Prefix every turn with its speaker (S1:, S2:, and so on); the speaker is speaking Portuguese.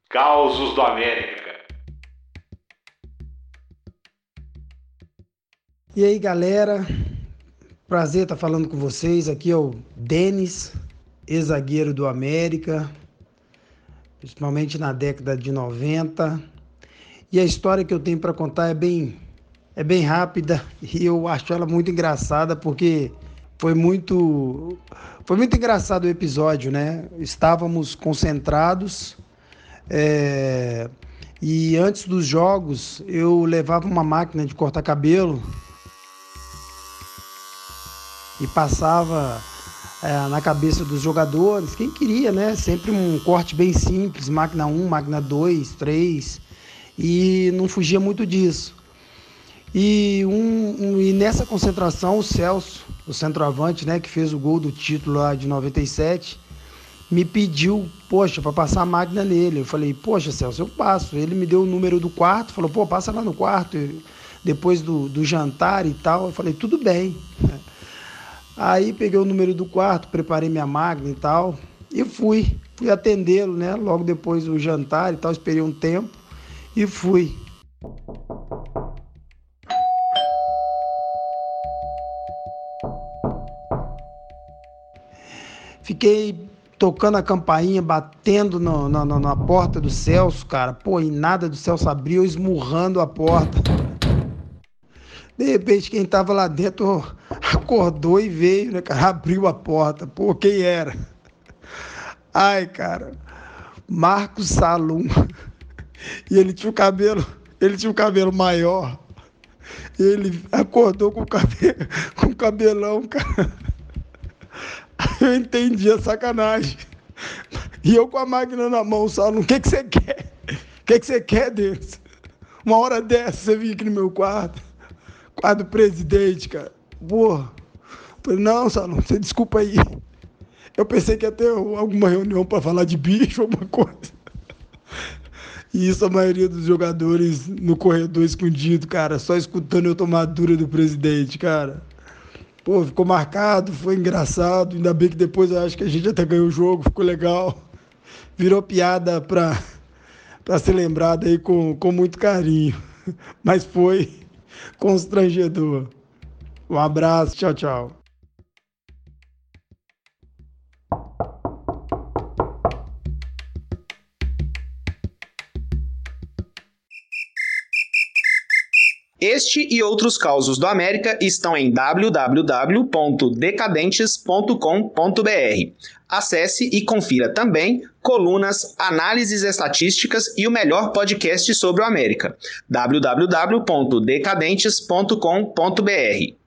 S1: Causos do América.
S2: E aí, galera, prazer estar falando com vocês. Aqui é o Denis, ex-zagueiro do América, principalmente na década de 90. E a história que eu tenho para contar é bem rápida e eu acho ela muito engraçada porque foi muito, foi muito engraçado o episódio, né? Estávamos concentrados, é, e antes dos jogos eu levava uma máquina de cortar cabelo e passava na cabeça dos jogadores, quem queria, né? Sempre um corte bem simples, máquina 1, máquina 2, 3, e não fugia muito disso. E nessa concentração, o Celso, o centroavante, né, que fez o gol do título lá de 97, me pediu, poxa, para passar a máquina nele. Eu falei, poxa, Celso, eu passo. Ele me deu o número do quarto, falou, pô, passa lá no quarto, depois do jantar e tal. Eu falei, tudo bem. Aí peguei o número do quarto, preparei minha máquina e tal, e fui atendê-lo, né? Logo depois do jantar e tal, esperei um tempo e fui. Fiquei tocando a campainha, batendo na porta do Celso, cara. Pô, e nada do Celso abriu, esmurrando a porta. De repente, quem tava lá dentro acordou e veio, né, cara? Abriu a porta. Pô, quem era? Ai, cara, Marcos Salum. E ele tinha o cabelo maior. Ele acordou com o cabelão, cara. Eu entendi a sacanagem. E eu com a máquina na mão, Salum, o que você quer? O que você quer, Deus? Uma hora dessa, você vinha aqui no meu quarto do presidente, cara. Porra. Falei, não, Salum, você desculpa aí. Eu pensei que ia ter alguma reunião para falar de bicho, alguma coisa. E isso a maioria dos jogadores no corredor escondido, cara, só escutando eu tomar dura do presidente, cara. Pô, ficou marcado, foi engraçado. Ainda bem que depois eu acho que a gente até ganhou o jogo, ficou legal. Virou piada pra ser lembrado aí com muito carinho. Mas foi constrangedor. Um abraço, tchau, tchau.
S3: Este e outros causos do América estão em www.decadentes.com.br. Acesse e confira também colunas, análises estatísticas e o melhor podcast sobre o América. www.decadentes.com.br.